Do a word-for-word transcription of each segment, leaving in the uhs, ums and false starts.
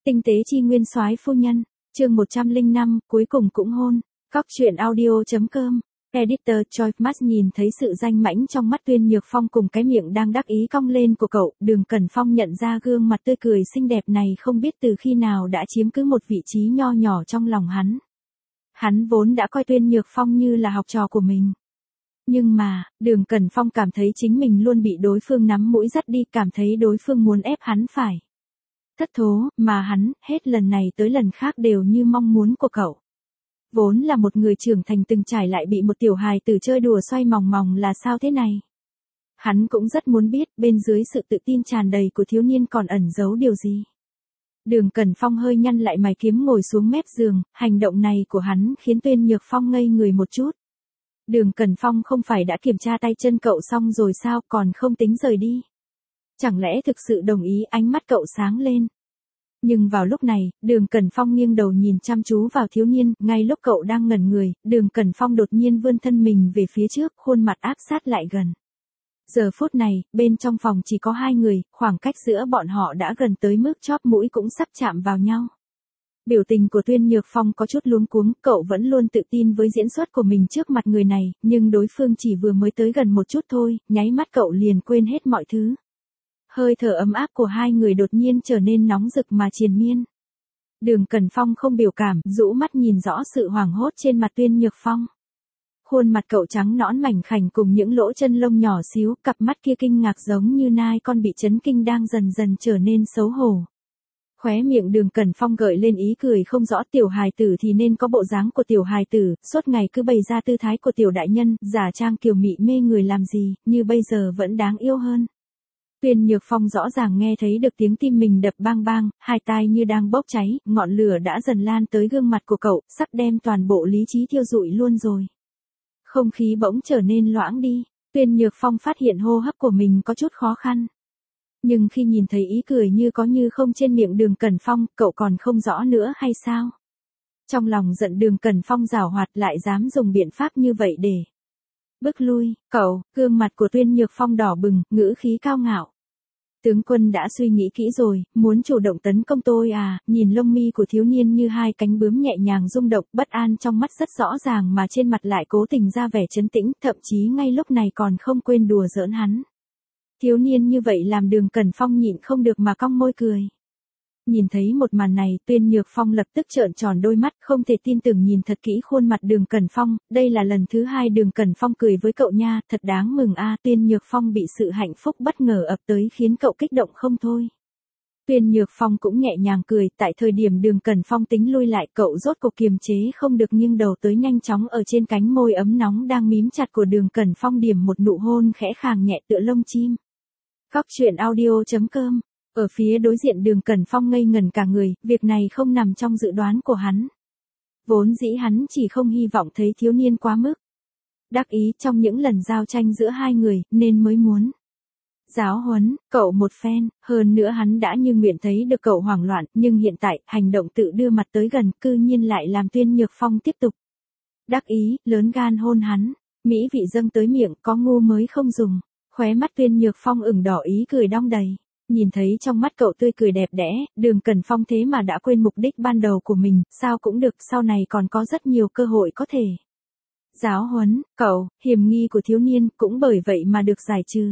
Tinh tế chi nguyên soái phu nhân, chương một trăm lẻ năm, cuối cùng cũng hôn. Cóc truyện audio.com, Editor Choi Mắt nhìn thấy sự danh mãnh trong mắt Tuyên Nhược Phong cùng cái miệng đang đắc ý cong lên của cậu, Đường Cẩn Phong nhận ra gương mặt tươi cười xinh đẹp này không biết từ khi nào đã chiếm cứ một vị trí nho nhỏ trong lòng hắn. Hắn vốn đã coi Tuyên Nhược Phong như là học trò của mình. Nhưng mà, Đường Cẩn Phong cảm thấy chính mình luôn bị đối phương nắm mũi dắt đi, cảm thấy đối phương muốn ép hắn phải thất thố, mà hắn, hết lần này tới lần khác đều như mong muốn của cậu. Vốn là một người trưởng thành từng trải lại bị một tiểu hài tử chơi đùa xoay mòng mòng là sao thế này. Hắn cũng rất muốn biết, bên dưới sự tự tin tràn đầy của thiếu niên còn ẩn giấu điều gì. Đường Cẩn Phong hơi nhăn lại mày kiếm ngồi xuống mép giường, hành động này của hắn khiến Tuyên Nhược Phong ngây người một chút. Đường Cẩn Phong không phải đã kiểm tra tay chân cậu xong rồi sao, còn không tính rời đi. Chẳng lẽ thực sự đồng ý? Ánh mắt cậu sáng lên. Nhưng vào lúc này, Đường Cẩn Phong nghiêng đầu nhìn chăm chú vào thiếu niên, ngay lúc cậu đang ngẩn người, Đường Cẩn Phong đột nhiên vươn thân mình về phía trước, khuôn mặt áp sát lại gần. Giờ phút này, bên trong phòng chỉ có hai người, khoảng cách giữa bọn họ đã gần tới mức chóp mũi cũng sắp chạm vào nhau. Biểu tình của Tuyên Nhược Phong có chút luống cuống, cậu vẫn luôn tự tin với diễn xuất của mình trước mặt người này, nhưng đối phương chỉ vừa mới tới gần một chút thôi, nháy mắt cậu liền quên hết mọi thứ. Hơi thở ấm áp của hai người đột nhiên trở nên nóng rực mà triền miên. Đường Cẩn Phong không biểu cảm, rũ mắt nhìn rõ sự hoảng hốt trên mặt Tuyên Nhược Phong. Khuôn mặt cậu trắng nõn mảnh khảnh cùng những lỗ chân lông nhỏ xíu, cặp mắt kia kinh ngạc giống như nai con bị chấn kinh đang dần dần trở nên xấu hổ. Khóe miệng Đường Cẩn Phong gợi lên ý cười không rõ, tiểu hài tử thì nên có bộ dáng của tiểu hài tử, suốt ngày cứ bày ra tư thái của tiểu đại nhân, giả trang kiều mị mê người làm gì, như bây giờ vẫn đáng yêu hơn. Tuyên Nhược Phong rõ ràng nghe thấy được tiếng tim mình đập bang bang, hai tai như đang bốc cháy, ngọn lửa đã dần lan tới gương mặt của cậu, sắp đem toàn bộ lý trí thiêu rụi luôn rồi. Không khí bỗng trở nên loãng đi, Tuyên Nhược Phong phát hiện hô hấp của mình có chút khó khăn. Nhưng khi nhìn thấy ý cười như có như không trên miệng Đường Cẩn Phong, cậu còn không rõ nữa hay sao? Trong lòng giận Đường Cẩn Phong giảo hoạt lại dám dùng biện pháp như vậy để bước lui, cậu, gương mặt của Tuyên Nhược Phong đỏ bừng, ngữ khí cao ngạo. Tướng quân đã suy nghĩ kỹ rồi, muốn chủ động tấn công tôi à? Nhìn lông mi của thiếu niên như hai cánh bướm nhẹ nhàng rung động, bất an trong mắt rất rõ ràng mà trên mặt lại cố tình ra vẻ trấn tĩnh, thậm chí ngay lúc này còn không quên đùa giỡn hắn. Thiếu niên như vậy làm Đường Cẩn Phong nhịn không được mà cong môi cười. Nhìn thấy một màn này, Tuyên Nhược Phong lập tức trợn tròn đôi mắt, không thể tin tưởng nhìn thật kỹ khuôn mặt Đường Cẩn Phong, đây là lần thứ hai Đường Cẩn Phong cười với cậu nha, thật đáng mừng a. À, Tuyên Nhược Phong bị sự hạnh phúc bất ngờ ập tới khiến cậu kích động không thôi. Tuyên Nhược Phong cũng nhẹ nhàng cười, tại thời điểm Đường Cẩn Phong tính lui lại, cậu rốt cuộc kiềm chế không được nghiêng đầu tới nhanh chóng ở trên cánh môi ấm nóng đang mím chặt của Đường Cẩn Phong điểm một nụ hôn khẽ khàng nhẹ tựa lông chim. Cóc truyện audio.com. Ở phía đối diện Đường Cẩn Phong ngây ngẩn cả người, việc này không nằm trong dự đoán của hắn. Vốn dĩ hắn chỉ không hy vọng thấy thiếu niên quá mức đắc ý trong những lần giao tranh giữa hai người, nên mới muốn giáo huấn cậu một phen, hơn nữa hắn đã như nguyện thấy được cậu hoảng loạn, nhưng hiện tại, hành động tự đưa mặt tới gần, cư nhiên lại làm Tuyên Nhược Phong tiếp tục đắc ý, lớn gan hôn hắn, mỹ vị dâng tới miệng, có ngu mới không dùng. Khóe mắt Tuyên Nhược Phong ửng đỏ ý cười đong đầy. Nhìn thấy trong mắt cậu tươi cười đẹp đẽ, Đường Cẩn Phong thế mà đã quên mục đích ban đầu của mình, sao cũng được, sau này còn có rất nhiều cơ hội có thể giáo huấn cậu. Hiểm nghi của thiếu niên cũng bởi vậy mà được giải trừ.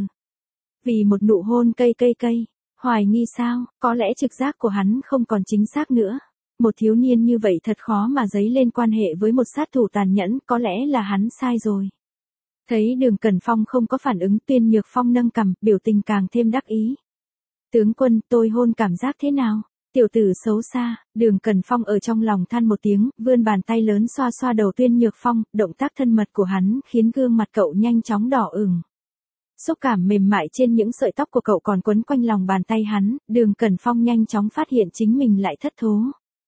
Vì một nụ hôn cây cây cây, hoài nghi sao, có lẽ trực giác của hắn không còn chính xác nữa. Một thiếu niên như vậy thật khó mà dấy lên quan hệ với một sát thủ tàn nhẫn, có lẽ là hắn sai rồi. Thấy Đường Cẩn Phong không có phản ứng, Tuyên Nhược Phong nâng cằm, biểu tình càng thêm đắc ý. Tướng quân, tôi hôn cảm giác thế nào? Tiểu tử xấu xa. Đường Cẩn Phong ở trong lòng than một tiếng, vươn bàn tay lớn xoa xoa đầu Tuyên Nhược Phong, động tác thân mật của hắn khiến gương mặt cậu nhanh chóng đỏ ửng. Xúc cảm mềm mại trên những sợi tóc của cậu còn quấn quanh lòng bàn tay hắn, Đường Cẩn Phong nhanh chóng phát hiện chính mình lại thất thố.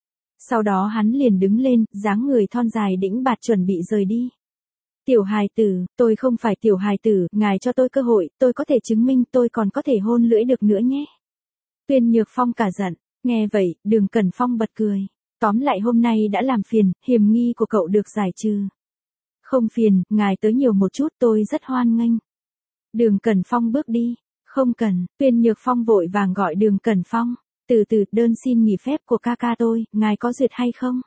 Sau đó hắn liền đứng lên, dáng người thon dài đĩnh bạt chuẩn bị rời đi. Tiểu hài tử, tôi không phải tiểu hài tử, ngài cho tôi cơ hội, tôi có thể chứng minh tôi còn có thể hôn lưỡi được nữa nhé. Tuyên Nhược Phong cả giận, nghe vậy, Đường Cẩn Phong bật cười. Tóm lại hôm nay đã làm phiền, hiểm nghi của cậu được giải trừ. Không phiền, ngài tới nhiều một chút tôi rất hoan nghênh. Đường Cẩn Phong bước đi, không cần, Tuyên Nhược Phong vội vàng gọi Đường Cẩn Phong. Từ từ, đơn xin nghỉ phép của ca ca tôi, ngài có duyệt hay không?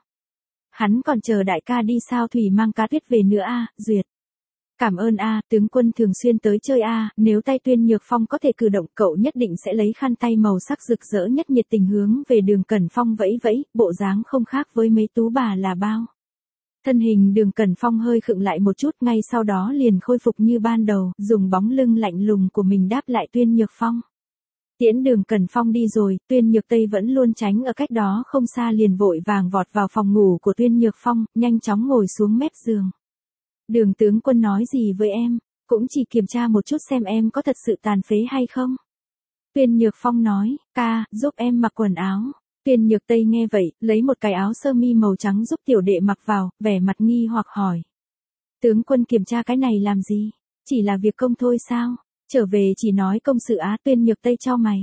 Hắn còn chờ đại ca đi sao Thủy mang cá tuyết về nữa a, duyệt. Cảm ơn a, tướng quân thường xuyên tới chơi a, nếu tay Tuyên Nhược Phong có thể cử động, cậu nhất định sẽ lấy khăn tay màu sắc rực rỡ nhất nhiệt tình hướng về Đường Cẩn Phong vẫy vẫy, bộ dáng không khác với mấy tú bà là bao. Thân hình Đường Cẩn Phong hơi khựng lại một chút, ngay sau đó liền khôi phục như ban đầu, dùng bóng lưng lạnh lùng của mình đáp lại Tuyên Nhược Phong. Tiễn Đường Cẩn Phong đi rồi, Tuyên Nhược Tây vẫn luôn tránh ở cách đó không xa, liền vội vàng vọt vào phòng ngủ của Tuyên Nhược Phong, nhanh chóng ngồi xuống mép giường. Đường tướng quân nói gì với em, cũng chỉ kiểm tra một chút xem em có thật sự tàn phế hay không. Tuyên Nhược Phong nói, ca, giúp em mặc quần áo. Tuyên Nhược Tây nghe vậy, lấy một cái áo sơ mi màu trắng giúp tiểu đệ mặc vào, vẻ mặt nghi hoặc hỏi. Tướng quân kiểm tra cái này làm gì? Chỉ là việc công thôi sao? Trở về chỉ nói công sự á. Tuyên Nhược Tây cho mày.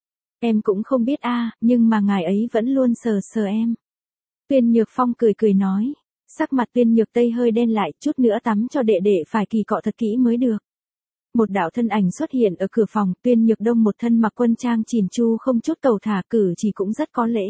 Em cũng không biết a, nhưng mà ngài ấy vẫn luôn sờ sờ em. Tuyên Nhược Phong cười cười nói. Sắc mặt Tuyên Nhược Tây hơi đen lại, chút nữa tắm cho đệ đệ phải kỳ cọ thật kỹ mới được. Một đạo thân ảnh xuất hiện ở cửa phòng, Tuyên Nhược Đông một thân mặc quân trang chỉn chu không chút cầu thả, cử chỉ cũng rất có lễ.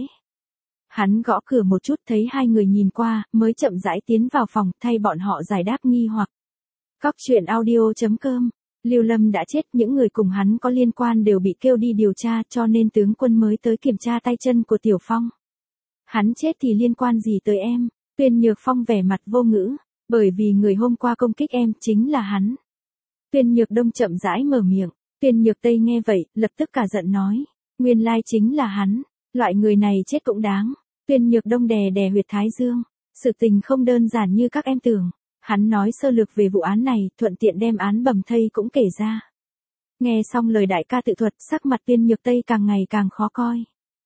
Hắn gõ cửa một chút, thấy hai người nhìn qua, mới chậm rãi tiến vào phòng, thay bọn họ giải đáp nghi hoặc. Cóc truyện audio chấm com. Lưu Lâm đã chết, những người cùng hắn có liên quan đều bị kêu đi điều tra, cho nên tướng quân mới tới kiểm tra tay chân của Tiểu Phong. Hắn chết thì liên quan gì tới em? Tuyên Nhược Phong vẻ mặt vô ngữ, bởi vì người hôm qua công kích em chính là hắn. Tuyên Nhược Đông chậm rãi mở miệng, Tuyên Nhược Tây nghe vậy, lập tức cả giận nói, nguyên lai chính là hắn, loại người này chết cũng đáng. Tuyên Nhược Đông đè đè huyệt thái dương, sự tình không đơn giản như các em tưởng. Hắn nói sơ lược về vụ án này, thuận tiện đem án bầm thây cũng kể ra. Nghe xong lời đại ca tự thuật, sắc mặt Tuyên Nhược Tây càng ngày càng khó coi.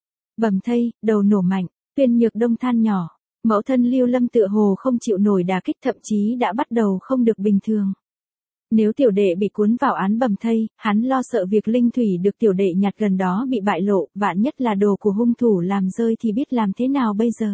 Bầm thây, đầu nổ mạnh, Tuyên Nhược Đông than nhỏ. Mẫu thân Lưu Lâm tựa hồ không chịu nổi đả kích, thậm chí đã bắt đầu không được bình thường. Nếu tiểu đệ bị cuốn vào án bầm thây, hắn lo sợ việc linh thủy được tiểu đệ nhặt gần đó bị bại lộ, vạn nhất là đồ của hung thủ làm rơi thì biết làm thế nào bây giờ.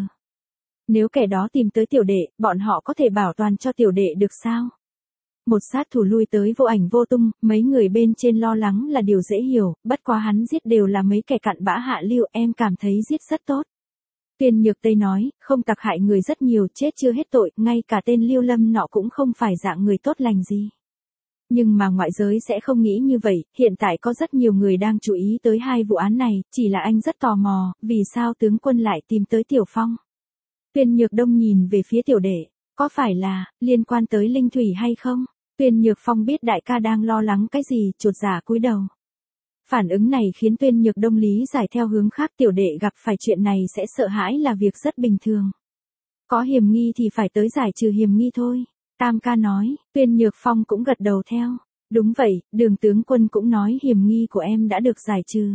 Nếu kẻ đó tìm tới tiểu đệ, bọn họ có thể bảo toàn cho tiểu đệ được sao? Một sát thủ lui tới vô ảnh vô tung, mấy người bên trên lo lắng là điều dễ hiểu, bất quá hắn giết đều là mấy kẻ cặn bã hạ lưu, em cảm thấy giết rất tốt. Tuyên Nhược Tây nói, không tặc hại người rất nhiều, chết chưa hết tội, ngay cả tên Lưu Lâm nọ cũng không phải dạng người tốt lành gì. Nhưng mà ngoại giới sẽ không nghĩ như vậy, hiện tại có rất nhiều người đang chú ý tới hai vụ án này, chỉ là anh rất tò mò, vì sao tướng quân lại tìm tới Tiểu Phong. Tuyên Nhược Đông nhìn về phía tiểu đệ, có phải là, liên quan tới linh thủy hay không? Tuyên Nhược Phong biết đại ca đang lo lắng cái gì, chột dạ cúi đầu. Phản ứng này khiến Tuyên Nhược Đông lý giải theo hướng khác, tiểu đệ gặp phải chuyện này sẽ sợ hãi là việc rất bình thường. Có hiểm nghi thì phải tới giải trừ hiểm nghi thôi. Tam ca nói, Tuyên Nhược Phong cũng gật đầu theo. Đúng vậy, Đường tướng quân cũng nói hiểm nghi của em đã được giải trừ.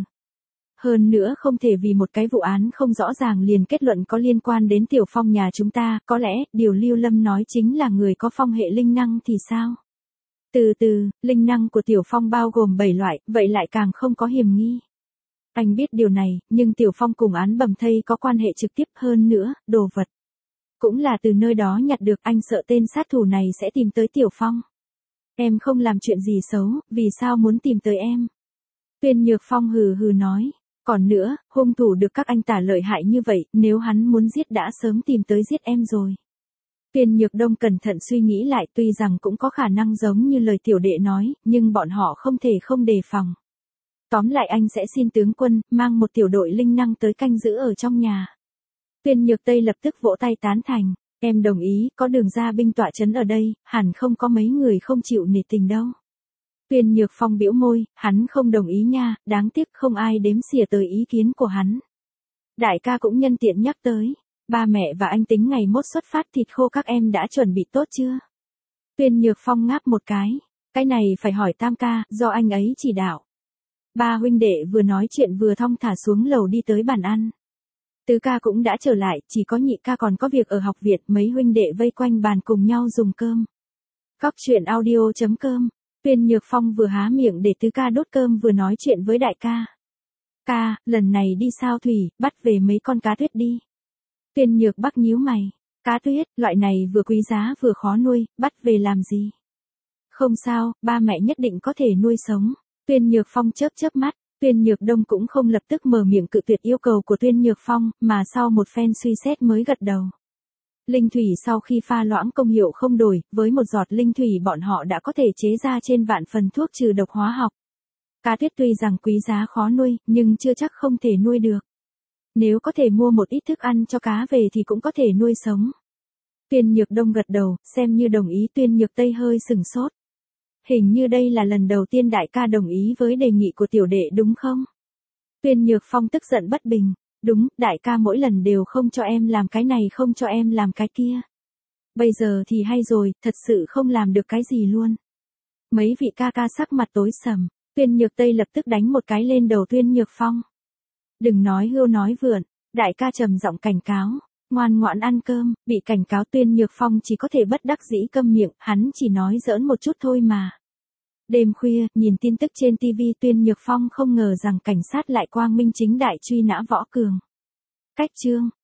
Hơn nữa không thể vì một cái vụ án không rõ ràng liền kết luận có liên quan đến Tiểu Phong nhà chúng ta, có lẽ, điều Lưu Lâm nói chính là người có phong hệ linh năng thì sao? Từ từ, linh năng của Tiểu Phong bao gồm bảy loại, vậy lại càng không có hiểm nghi. Anh biết điều này, nhưng Tiểu Phong cùng án bầm thây có quan hệ trực tiếp, hơn nữa, đồ vật cũng là từ nơi đó nhặt được, anh sợ tên sát thủ này sẽ tìm tới Tiểu Phong. Em không làm chuyện gì xấu, vì sao muốn tìm tới em? Tuyên Nhược Phong hừ hừ nói. Còn nữa, hung thủ được các anh tả lợi hại như vậy, nếu hắn muốn giết đã sớm tìm tới giết em rồi. Tuyên Nhược Đông cẩn thận suy nghĩ lại, tuy rằng cũng có khả năng giống như lời tiểu đệ nói, nhưng bọn họ không thể không đề phòng. Tóm lại anh sẽ xin tướng quân, mang một tiểu đội linh năng tới canh giữ ở trong nhà. Tuyên Nhược Tây lập tức vỗ tay tán thành, em đồng ý, có Đường gia binh tọa trấn ở đây, hẳn không có mấy người không chịu nể tình đâu. Tuyên Nhược Phong bĩu môi, hắn không đồng ý nha, đáng tiếc không ai đếm xỉa tới ý kiến của hắn. Đại ca cũng nhân tiện nhắc tới, ba mẹ và anh tính ngày mốt xuất phát, thịt khô các em đã chuẩn bị tốt chưa? Tuyên Nhược Phong ngáp một cái, cái này phải hỏi Tam ca, do anh ấy chỉ đạo. Ba huynh đệ vừa nói chuyện vừa thong thả xuống lầu đi tới bàn ăn. Tứ ca cũng đã trở lại, chỉ có nhị ca còn có việc ở học viện, mấy huynh đệ vây quanh bàn cùng nhau dùng cơm. Cóc truyện audio chấm com. Tuyên Nhược Phong vừa há miệng để tứ ca đốt cơm vừa nói chuyện với đại ca. Ca, lần này đi sao thủy, bắt về mấy con cá tuyết đi. Tuyên Nhược Bắc nhíu mày. Cá tuyết, loại này vừa quý giá vừa khó nuôi, bắt về làm gì? Không sao, ba mẹ nhất định có thể nuôi sống. Tuyên Nhược Phong chớp chớp mắt. Tuyên Nhược Đông cũng không lập tức mở miệng cự tuyệt yêu cầu của Tuyên Nhược Phong, mà sau một phen suy xét mới gật đầu. Linh thủy sau khi pha loãng công hiệu không đổi, với một giọt linh thủy bọn họ đã có thể chế ra trên vạn phần thuốc trừ độc hóa học. Cá tuyết tuy rằng quý giá khó nuôi, nhưng chưa chắc không thể nuôi được. Nếu có thể mua một ít thức ăn cho cá về thì cũng có thể nuôi sống. Tuyên Nhược Đông gật đầu, xem như đồng ý. Tuyên Nhược Tây hơi sừng sốt. Hình như đây là lần đầu tiên đại ca đồng ý với đề nghị của tiểu đệ đúng không? Tuyên Nhược Phong tức giận bất bình. Đúng, đại ca mỗi lần đều không cho em làm cái này không cho em làm cái kia. Bây giờ thì hay rồi, thật sự không làm được cái gì luôn. Mấy vị ca ca sắc mặt tối sầm, Tuyên Nhược Tây lập tức đánh một cái lên đầu Tuyên Nhược Phong. Đừng nói hưu nói vượn, đại ca trầm giọng cảnh cáo, ngoan ngoãn ăn cơm. Bị cảnh cáo Tuyên Nhược Phong chỉ có thể bất đắc dĩ câm miệng, hắn chỉ nói giỡn một chút thôi mà. Đêm khuya, nhìn tin tức trên ti vi, Tuyên Nhược Phong không ngờ rằng cảnh sát lại quang minh chính đại truy nã Võ Cường. Cách chương